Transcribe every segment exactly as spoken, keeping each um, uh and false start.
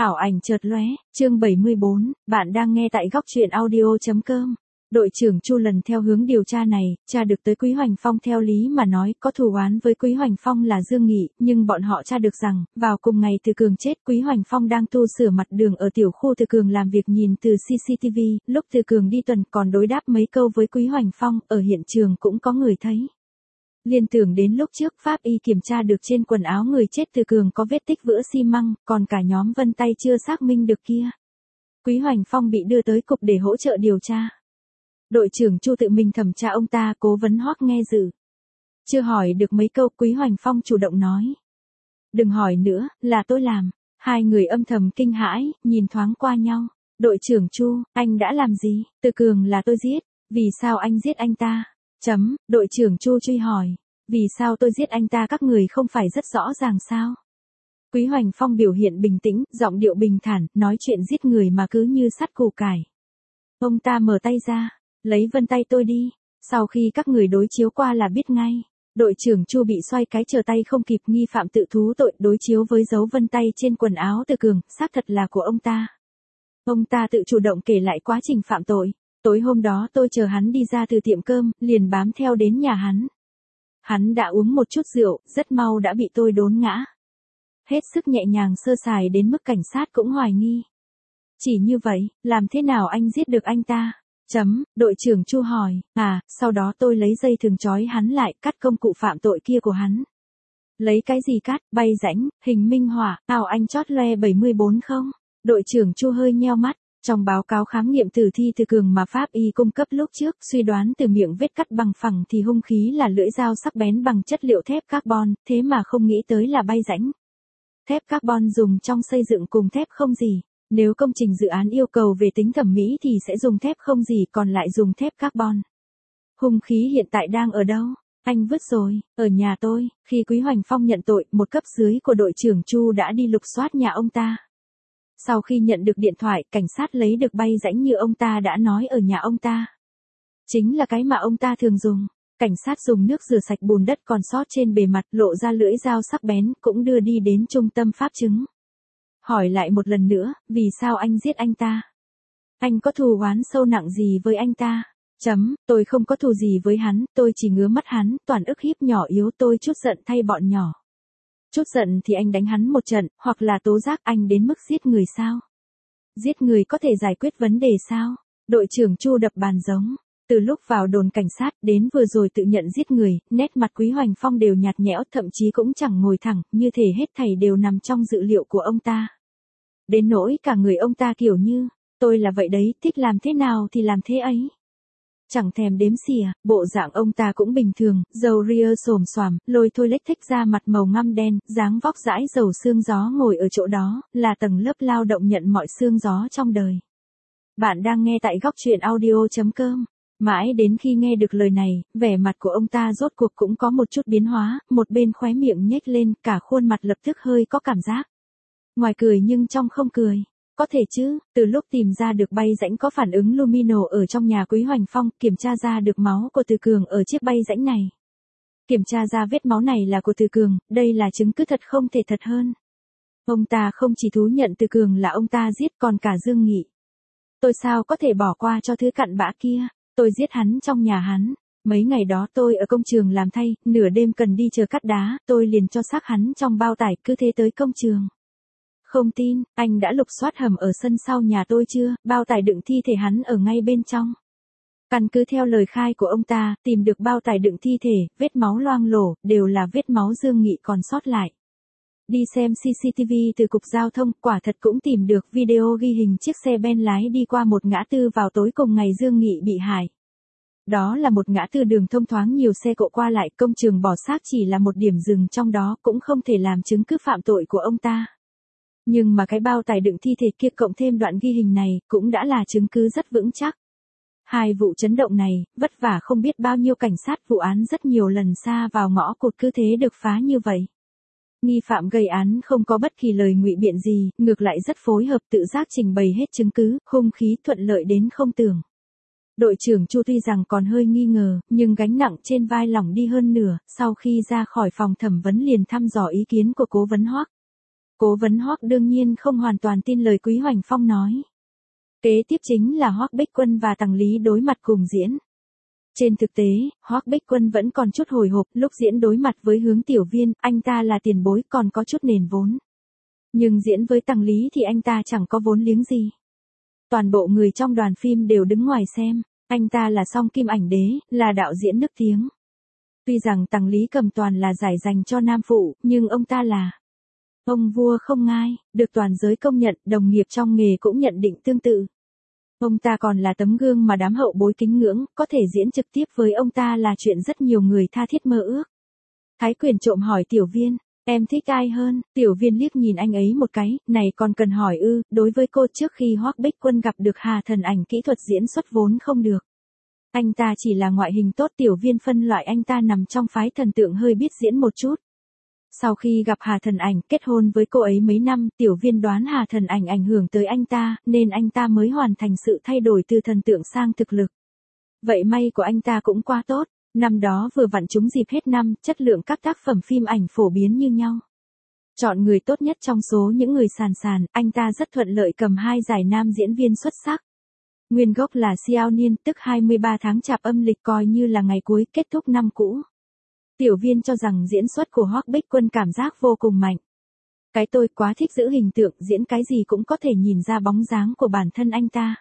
Ảo ảnh chợt lóe, chương bảy mươi bốn, bạn đang nghe tại góc truyện audio.com. Đội trưởng Chu lần theo hướng điều tra này, tra được tới Quý Hoành Phong theo lý mà nói có thù oán với Quý Hoành Phong là Dương Nghị, nhưng bọn họ tra được rằng, vào cùng ngày Từ Cường chết Quý Hoành Phong đang tu sửa mặt đường ở tiểu khu Từ Cường làm việc nhìn từ xê xê tê vê, lúc Từ Cường đi tuần còn đối đáp mấy câu với Quý Hoành Phong, ở hiện trường cũng có người thấy. Liên tưởng đến lúc trước pháp y kiểm tra được trên quần áo người chết Từ Cường có vết tích vữa xi măng, còn cả nhóm vân tay chưa xác minh được kia. Quý Hoành Phong bị đưa tới cục để hỗ trợ điều tra. Đội trưởng Chu tự mình thẩm tra ông ta, Cố vấn Hoắc nghe dự. Chưa hỏi được mấy câu, Quý Hoành Phong chủ động nói. Đừng hỏi nữa, là tôi làm. Hai người âm thầm kinh hãi, nhìn thoáng qua nhau. Đội trưởng Chu, anh đã làm gì? Từ Cường là tôi giết. Vì sao anh giết anh ta? Chấm, đội trưởng Chu truy hỏi. Vì sao tôi giết anh ta các người không phải rất rõ ràng sao? Quý Hoành Phong biểu hiện bình tĩnh, giọng điệu bình thản, nói chuyện giết người mà cứ như sắt củ cải. Ông ta mở tay ra, lấy vân tay tôi đi, sau khi các người đối chiếu qua là biết ngay. Đội trưởng Chu bị xoay cái trở tay không kịp, nghi phạm tự thú tội, đối chiếu với dấu vân tay trên quần áo Từ Cường, xác thật là của ông ta. Ông ta tự chủ động kể lại quá trình phạm tội. Tối hôm đó tôi chờ hắn đi ra từ tiệm cơm, liền bám theo đến nhà hắn. Hắn đã uống một chút rượu, rất mau đã bị tôi đốn ngã. Hết sức nhẹ nhàng sơ sài đến mức cảnh sát cũng hoài nghi. Chỉ như vậy, làm thế nào anh giết được anh ta? Chấm, đội trưởng Chu hỏi, à, sau đó tôi lấy dây thừng trói hắn lại, cắt công cụ phạm tội kia của hắn. Lấy cái gì cắt, bay rãnh, hình minh họa, ảo anh chót loe bảy mươi bốn không? Đội trưởng Chu hơi nheo mắt. Trong báo cáo khám nghiệm tử thi Từ Cường mà pháp y cung cấp lúc trước, suy đoán từ miệng vết cắt bằng phẳng thì hung khí là lưỡi dao sắc bén bằng chất liệu thép carbon, thế mà không nghĩ tới là bay rãnh. Thép carbon dùng trong xây dựng cùng thép không gì. Nếu công trình dự án yêu cầu về tính thẩm mỹ thì sẽ dùng thép không gì, còn lại dùng thép carbon. Hung khí hiện tại đang ở đâu? Anh vứt rồi, ở nhà tôi. Khi Quý Hoành Phong nhận tội, một cấp dưới của đội trưởng Chu đã đi lục soát nhà ông ta. Sau khi nhận được điện thoại, cảnh sát lấy được bay rãnh như ông ta đã nói ở nhà ông ta. Chính là cái mà ông ta thường dùng. Cảnh sát dùng nước rửa sạch bùn đất còn sót trên bề mặt, lộ ra lưỡi dao sắc bén, cũng đưa đi đến trung tâm pháp chứng. Hỏi lại một lần nữa, vì sao anh giết anh ta? Anh có thù oán sâu nặng gì với anh ta? Chấm, tôi không có thù gì với hắn, tôi chỉ ngứa mắt hắn, toàn ức hiếp nhỏ yếu, tôi chút giận thay bọn nhỏ. Chút giận thì anh đánh hắn một trận, hoặc là tố giác anh đến mức giết người sao? Giết người có thể giải quyết vấn đề sao? Đội trưởng Chu đập bàn giống. Từ lúc vào đồn cảnh sát đến vừa rồi tự nhận giết người, nét mặt Quý Hoành Phong đều nhạt nhẽo, thậm chí cũng chẳng ngồi thẳng, như thể hết thảy đều nằm trong dự liệu của ông ta. Đến nỗi cả người ông ta kiểu như, tôi là vậy đấy, thích làm thế nào thì làm thế ấy. Chẳng thèm đếm xỉa, bộ dạng ông ta cũng bình thường, râu ria xồm xoàm, lôi thôi lếch thếch ra mặt màu ngăm đen, dáng vóc dãi dầu xương gió ngồi ở chỗ đó, là tầng lớp lao động nhận mọi xương gió trong đời. Bạn đang nghe tại góc truyện audio.com. Mãi đến khi nghe được lời này, vẻ mặt của ông ta rốt cuộc cũng có một chút biến hóa, một bên khóe miệng nhếch lên, cả khuôn mặt lập tức hơi có cảm giác. Ngoài cười nhưng trong không cười. Có thể chứ, từ lúc tìm ra được bay rãnh có phản ứng lumino ở trong nhà Quý Hoành Phong, kiểm tra ra được máu của Từ Cường ở chiếc bay rãnh này. Kiểm tra ra vết máu này là của Từ Cường, đây là chứng cứ thật không thể thật hơn. Ông ta không chỉ thú nhận Từ Cường là ông ta giết, còn cả Dương Nghị. Tôi sao có thể bỏ qua cho thứ cặn bã kia, tôi giết hắn trong nhà hắn. Mấy ngày đó tôi ở công trường làm thay, nửa đêm cần đi chờ cắt đá, tôi liền cho xác hắn trong bao tải, cứ thế tới công trường. Không tin, anh đã lục soát hầm ở sân sau nhà tôi chưa, bao tải đựng thi thể hắn ở ngay bên trong. Căn cứ theo lời khai của ông ta, tìm được bao tải đựng thi thể, vết máu loang lổ, đều là vết máu Dương Nghị còn sót lại. Đi xem xê xê tê vê từ cục giao thông, quả thật cũng tìm được video ghi hình chiếc xe Ben lái đi qua một ngã tư vào tối cùng ngày Dương Nghị bị hại. Đó là một ngã tư đường thông thoáng nhiều xe cộ qua lại, công trường bỏ xác chỉ là một điểm dừng trong đó, cũng không thể làm chứng cứ phạm tội của ông ta. Nhưng mà cái bao tải đựng thi thể kia cộng thêm đoạn ghi hình này, cũng đã là chứng cứ rất vững chắc. Hai vụ chấn động này, vất vả không biết bao nhiêu cảnh sát vụ án rất nhiều lần xa vào ngõ cụt cứ thế được phá như vậy. Nghi phạm gây án không có bất kỳ lời ngụy biện gì, ngược lại rất phối hợp tự giác trình bày hết chứng cứ, hung khí thuận lợi đến không tưởng. Đội trưởng Chu tuy rằng còn hơi nghi ngờ, nhưng gánh nặng trên vai lỏng đi hơn nửa, sau khi ra khỏi phòng thẩm vấn liền thăm dò ý kiến của cố vấn Hoắc. Cố vấn Hoắc đương nhiên không hoàn toàn tin lời Quý Hoành Phong nói. Kế tiếp chính là Hoắc Bích Quân và Tằng Lý đối mặt cùng diễn. Trên thực tế, Hoắc Bích Quân vẫn còn chút hồi hộp lúc diễn đối mặt với Hướng Tiểu Viên, anh ta là tiền bối còn có chút nền vốn. Nhưng diễn với Tằng Lý thì anh ta chẳng có vốn liếng gì. Toàn bộ người trong đoàn phim đều đứng ngoài xem, anh ta là song kim ảnh đế, là đạo diễn nức tiếng. Tuy rằng Tằng Lý Cầm toàn là giải dành cho nam phụ, nhưng ông ta là ông vua không ngai, được toàn giới công nhận, đồng nghiệp trong nghề cũng nhận định tương tự. Ông ta còn là tấm gương mà đám hậu bối kính ngưỡng, có thể diễn trực tiếp với ông ta là chuyện rất nhiều người tha thiết mơ ước. Thái Quyền trộm hỏi Tiểu Viên, em thích ai hơn? Tiểu Viên liếc nhìn anh ấy một cái, này còn cần hỏi ư, đối với cô trước khi Hoắc Bích Quân gặp được Hà Thần Ảnh kỹ thuật diễn xuất vốn không được. Anh ta chỉ là ngoại hình tốt. Tiểu Viên phân loại anh ta nằm trong phái thần tượng hơi biết diễn một chút. Sau khi gặp Hà Thần Ảnh kết hôn với cô ấy mấy năm, Tiểu Viên đoán Hà Thần Ảnh ảnh hưởng tới anh ta, nên anh ta mới hoàn thành sự thay đổi từ thần tượng sang thực lực. Vậy may của anh ta cũng quá tốt, năm đó vừa vặn trúng dịp hết năm, chất lượng các tác phẩm phim ảnh phổ biến như nhau. Chọn người tốt nhất trong số những người sàn sàn, anh ta rất thuận lợi cầm hai giải nam diễn viên xuất sắc. Nguyên gốc là Xiao Niên, tức hai mươi ba tháng Chạp âm lịch coi như là ngày cuối kết thúc năm cũ. Tiểu Viên cho rằng diễn xuất của Hoắc Bích Quân cảm giác vô cùng mạnh. Cái tôi quá thích giữ hình tượng, diễn cái gì cũng có thể nhìn ra bóng dáng của bản thân anh ta.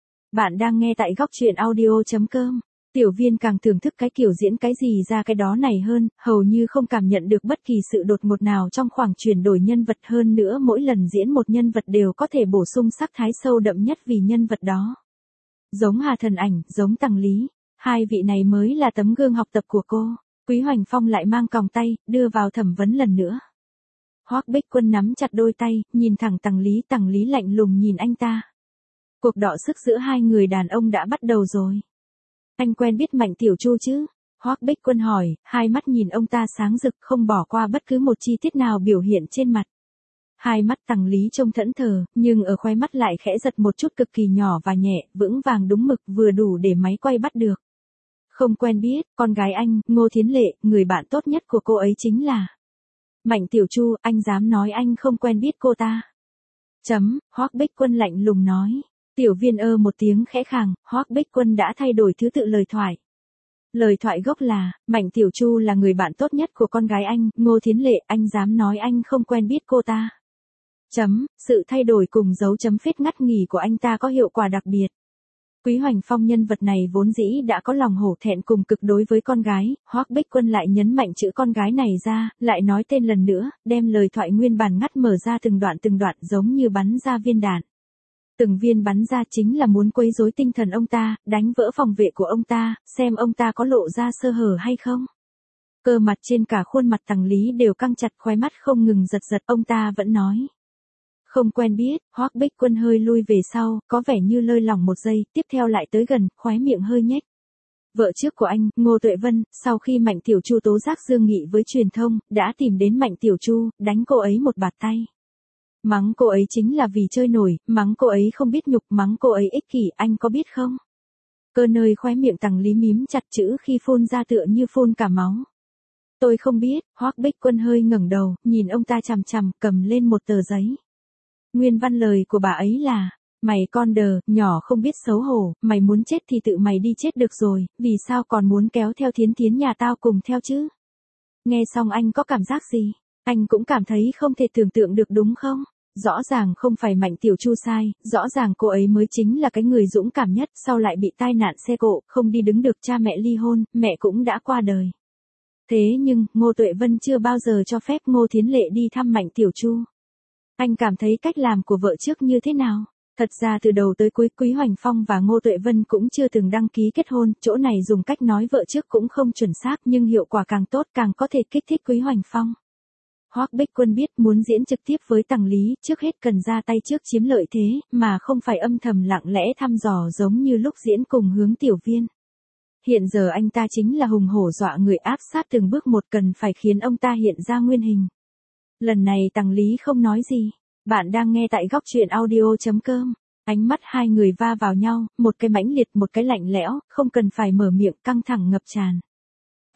Bạn đang nghe tại góc truyện audio chấm com. Tiểu Viên càng thưởng thức cái kiểu diễn cái gì ra cái đó này hơn, hầu như không cảm nhận được bất kỳ sự đột ngột nào trong khoảng chuyển đổi nhân vật, hơn nữa mỗi lần diễn một nhân vật đều có thể bổ sung sắc thái sâu đậm nhất vì nhân vật đó. Giống Hà Thần Ảnh, giống Tằng Lý, hai vị này mới là tấm gương học tập của cô. Quý Hoành Phong lại mang còng tay, đưa vào thẩm vấn lần nữa. Hoắc Bích Quân nắm chặt đôi tay, nhìn thẳng Tằng Lý, Tằng Lý lạnh lùng nhìn anh ta. Cuộc đọ sức giữa hai người đàn ông đã bắt đầu rồi. Anh quen biết Mạnh Tiểu Chu chứ? Hoắc Bích Quân hỏi, hai mắt nhìn ông ta sáng rực, không bỏ qua bất cứ một chi tiết nào biểu hiện trên mặt. Hai mắt Tằng Lý trông thẫn thờ, nhưng ở khóe mắt lại khẽ giật một chút cực kỳ nhỏ và nhẹ, vững vàng đúng mực, vừa đủ để máy quay bắt được. Không quen biết, con gái anh, Ngô Thiến Lệ, người bạn tốt nhất của cô ấy chính là Mạnh Tiểu Chu, anh dám nói anh không quen biết cô ta. Chấm, Hoắc Bích Quân lạnh lùng nói. Tiểu Viên ơ một tiếng khẽ khàng, Hoắc Bích Quân đã thay đổi thứ tự lời thoại. Lời thoại gốc là, Mạnh Tiểu Chu là người bạn tốt nhất của con gái anh, Ngô Thiến Lệ, anh dám nói anh không quen biết cô ta. Chấm, sự thay đổi cùng dấu chấm phết ngắt nghỉ của anh ta có hiệu quả đặc biệt. Quý Hoành Phong nhân vật này vốn dĩ đã có lòng hổ thẹn cùng cực đối với con gái, Hoắc Bích Quân lại nhấn mạnh chữ con gái này ra, lại nói tên lần nữa, đem lời thoại nguyên bản ngắt mở ra từng đoạn từng đoạn giống như bắn ra viên đạn. Từng viên bắn ra chính là muốn quấy rối tinh thần ông ta, đánh vỡ phòng vệ của ông ta, xem ông ta có lộ ra sơ hở hay không. Cơ mặt trên cả khuôn mặt Tằng Lý đều căng chặt, khóe mắt không ngừng giật giật, ông ta vẫn nói. Không quen biết. Hoắc Bích Quân hơi lui về sau, có vẻ như lơi lỏng một giây, tiếp theo lại tới gần, khóe miệng hơi nhếch. Vợ trước của anh, Ngô Tuệ Vân, sau khi Mạnh Tiểu Chu tố giác Dương Nghị với truyền thông, đã tìm đến Mạnh Tiểu Chu, đánh cô ấy một bạt tay. Mắng cô ấy chính là vì chơi nổi, mắng cô ấy không biết nhục, mắng cô ấy ích kỷ, anh có biết không? Cơ nơi khóe miệng Tằng Lý mím chặt, chữ khi phun ra tựa như phun cả máu. Tôi không biết. Hoắc Bích Quân hơi ngẩng đầu, nhìn ông ta chằm chằm, cầm lên một tờ giấy. Nguyên văn lời của bà ấy là, mày con đờ, nhỏ không biết xấu hổ, mày muốn chết thì tự mày đi chết được rồi, vì sao còn muốn kéo theo Thiến Thiến nhà tao cùng theo chứ? Nghe xong anh có cảm giác gì? Anh cũng cảm thấy không thể tưởng tượng được đúng không? Rõ ràng không phải Mạnh Tiểu Chu sai, rõ ràng cô ấy mới chính là cái người dũng cảm nhất, sau lại bị tai nạn xe cộ, không đi đứng được, cha mẹ ly hôn, mẹ cũng đã qua đời. Thế nhưng, Ngô Tuệ Vân chưa bao giờ cho phép Ngô Thiến Lệ đi thăm Mạnh Tiểu Chu. Anh cảm thấy cách làm của vợ trước như thế nào? Thật ra từ đầu tới cuối Quý Hoành Phong và Ngô Tuệ Vân cũng chưa từng đăng ký kết hôn, chỗ này dùng cách nói vợ trước cũng không chuẩn xác nhưng hiệu quả càng tốt càng có thể kích thích Quý Hoành Phong. Hoắc Bích Quân biết muốn diễn trực tiếp với Tằng Lý, trước hết cần ra tay trước chiếm lợi thế, mà không phải âm thầm lặng lẽ thăm dò giống như lúc diễn cùng Hướng Tiểu Viên. Hiện giờ anh ta chính là hùng hổ dọa người, áp sát từng bước một, cần phải khiến ông ta hiện ra nguyên hình. Lần này Tằng Lý không nói gì. Bạn đang nghe tại góc truyện audio chấm com. Ánh mắt hai người va vào nhau, một cái mãnh liệt một cái lạnh lẽo, không cần phải mở miệng, căng thẳng ngập tràn.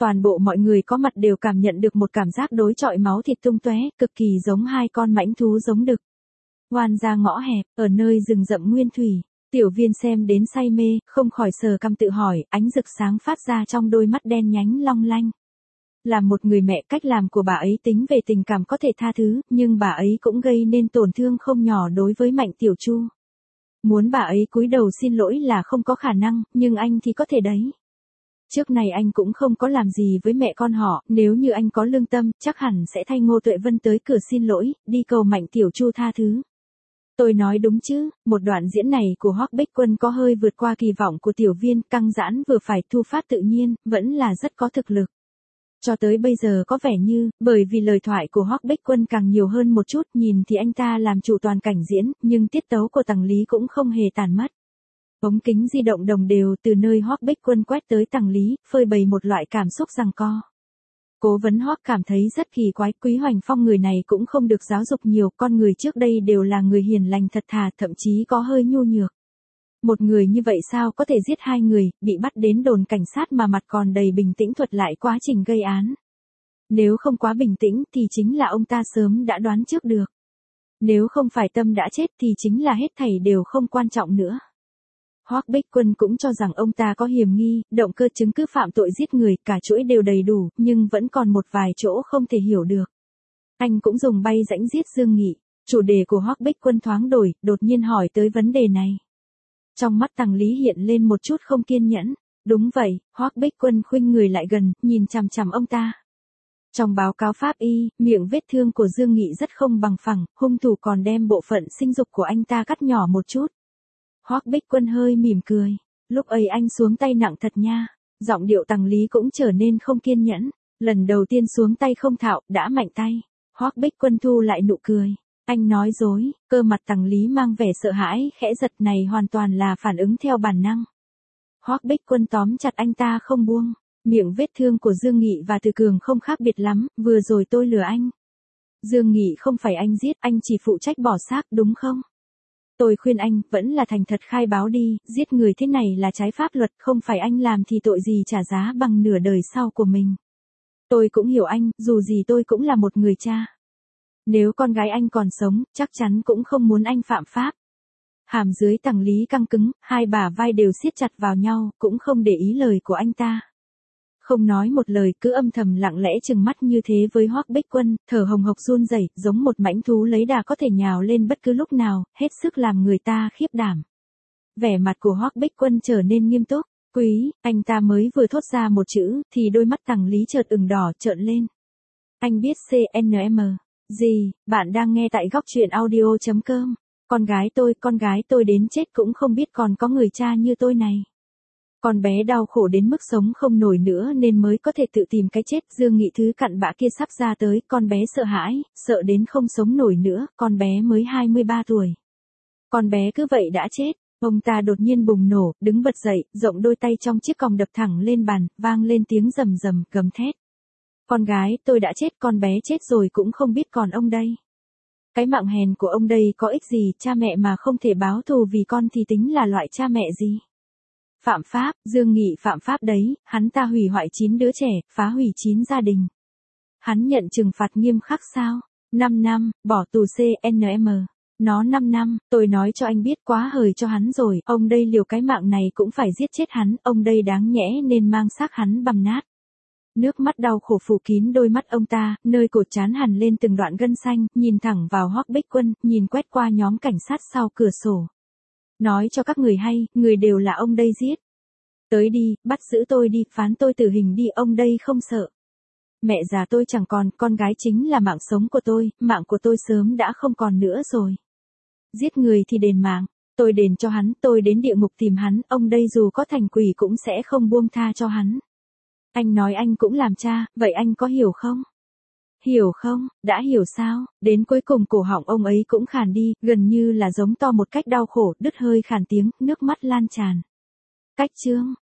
Toàn bộ mọi người có mặt đều cảm nhận được một cảm giác đối chọi máu thịt tung tóe, cực kỳ giống hai con mãnh thú giống đực. Oan ra ngõ hẹp, ở nơi rừng rậm nguyên thủy, Tiểu Viên xem đến say mê, không khỏi sờ cằm tự hỏi, ánh rực sáng phát ra trong đôi mắt đen nhánh long lanh. Là một người mẹ, cách làm của bà ấy tính về tình cảm có thể tha thứ, nhưng bà ấy cũng gây nên tổn thương không nhỏ đối với Mạnh Tiểu Chu. Muốn bà ấy cúi đầu xin lỗi là không có khả năng, nhưng anh thì có thể đấy. Trước này anh cũng không có làm gì với mẹ con họ, nếu như anh có lương tâm, chắc hẳn sẽ thay Ngô Tuệ Vân tới cửa xin lỗi, đi cầu Mạnh Tiểu Chu tha thứ. Tôi nói đúng chứ, một đoạn diễn này của Hoắc Bích Quân có hơi vượt qua kỳ vọng của Tiểu Viên, căng giãn vừa phải, thu phát tự nhiên, vẫn là rất có thực lực. Cho tới bây giờ có vẻ như, bởi vì lời thoại của Hoắc Bích Quân càng nhiều hơn một chút, nhìn thì anh ta làm chủ toàn cảnh diễn, nhưng tiết tấu của Tằng Lý cũng không hề tàn mất. Ống kính di động đồng đều từ nơi Hoắc Bích Quân quét tới Tằng Lý, phơi bày một loại cảm xúc giằng co. Cố vấn Hoắc cảm thấy rất kỳ quái, Quý Hoành Phong người này cũng không được giáo dục nhiều, con người trước đây đều là người hiền lành thật thà, thậm chí có hơi nhu nhược. Một người như vậy sao có thể giết hai người, bị bắt đến đồn cảnh sát mà mặt còn đầy bình tĩnh thuật lại quá trình gây án. Nếu không quá bình tĩnh thì chính là ông ta sớm đã đoán trước được. Nếu không phải Tâm đã chết thì chính là hết thảy đều không quan trọng nữa. Hoắc Bích Quân cũng cho rằng ông ta có hiểm nghi, động cơ chứng cứ phạm tội giết người, cả chuỗi đều đầy đủ, nhưng vẫn còn một vài chỗ không thể hiểu được. Anh cũng dùng bay rãnh giết Dương Nghị. Chủ đề của Hoắc Bích Quân thoáng đổi, đột nhiên hỏi tới vấn đề này. Trong mắt Tằng Lý hiện lên một chút không kiên nhẫn. Đúng vậy, Hoắc Bích Quân khuynh người lại gần, nhìn chằm chằm ông ta. Trong báo cáo pháp y, miệng vết thương của Dương Nghị rất không bằng phẳng, hung thủ còn đem bộ phận sinh dục của anh ta cắt nhỏ một chút. Hoắc Bích Quân hơi mỉm cười. Lúc ấy anh xuống tay nặng thật nha. Giọng điệu Tằng Lý cũng trở nên không kiên nhẫn. Lần đầu tiên xuống tay không thạo, đã mạnh tay. Hoắc Bích Quân thu lại nụ cười. Anh nói dối, cơ mặt Tằng Lý mang vẻ sợ hãi, khẽ giật, này hoàn toàn là phản ứng theo bản năng. Hoắc Bích Quân tóm chặt anh ta không buông. Miệng vết thương của Dương Nghị và Từ Cường không khác biệt lắm, vừa rồi tôi lừa anh. Dương Nghị không phải anh giết, anh chỉ phụ trách bỏ xác, đúng không? Tôi khuyên anh, vẫn là thành thật khai báo đi, giết người thế này là trái pháp luật, không phải anh làm thì tội gì trả giá bằng nửa đời sau của mình. Tôi cũng hiểu anh, dù gì tôi cũng là một người cha. Nếu con gái anh còn sống, chắc chắn cũng không muốn anh phạm pháp. Hàm dưới Tằng Lý căng cứng, hai bả vai đều siết chặt vào nhau, cũng không để ý lời của anh ta. Không nói một lời, cứ âm thầm lặng lẽ trừng mắt như thế với Hoắc Bích Quân, thở hồng hộc run rẩy, giống một mãnh thú lấy đà có thể nhào lên bất cứ lúc nào, hết sức làm người ta khiếp đảm. Vẻ mặt của Hoắc Bích Quân trở nên nghiêm túc. Quý, anh ta mới vừa thốt ra một chữ, thì đôi mắt Tằng Lý chợt ửng đỏ, trợn lên. Anh biết xê en em. Gì, bạn đang nghe tại góc truyện audio chấm com. Con gái tôi, con gái tôi đến chết cũng không biết còn có người cha như tôi này. Con bé đau khổ đến mức sống không nổi nữa nên mới có thể tự tìm cái chết. Dương Nghị thứ cặn bã kia sắp ra tới, con bé sợ hãi, sợ đến không sống nổi nữa, con bé mới hai mươi ba tuổi. Con bé cứ vậy đã chết. Ông ta đột nhiên bùng nổ, đứng bật dậy, rộng đôi tay trong chiếc còng đập thẳng lên bàn, vang lên tiếng rầm rầm, gầm thét. Con gái tôi đã chết, con bé chết rồi cũng không biết còn ông đây. Cái mạng hèn của ông đây có ích gì, cha mẹ mà không thể báo thù vì con thì tính là loại cha mẹ gì. Phạm pháp, Dương Nghị phạm pháp đấy, hắn ta hủy hoại chín đứa trẻ, phá hủy chín gia đình. Hắn nhận trừng phạt nghiêm khắc sao? năm năm, bỏ tù xê en em. Nó năm năm, tôi nói cho anh biết quá hời cho hắn rồi, ông đây liều cái mạng này cũng phải giết chết hắn, ông đây đáng nhẽ nên mang xác hắn bằm nát. Nước mắt đau khổ phủ kín đôi mắt ông ta, nơi cột trán hằn lên từng đoạn gân xanh, nhìn thẳng vào Hoắc Bích Quân, nhìn quét qua nhóm cảnh sát sau cửa sổ. Nói cho các người hay, người đều là ông đây giết. Tới đi, bắt giữ tôi đi, phán tôi tử hình đi, ông đây không sợ. Mẹ già tôi chẳng còn, con gái chính là mạng sống của tôi, mạng của tôi sớm đã không còn nữa rồi. Giết người thì đền mạng, tôi đền cho hắn, tôi đến địa ngục tìm hắn, ông đây dù có thành quỷ cũng sẽ không buông tha cho hắn. Anh nói anh cũng làm cha, vậy anh có hiểu không? Hiểu không, đã hiểu sao? Đến cuối cùng cổ họng ông ấy cũng khàn đi, gần như là giống to một cách đau khổ, đứt hơi khàn tiếng, nước mắt lan tràn. Cách chương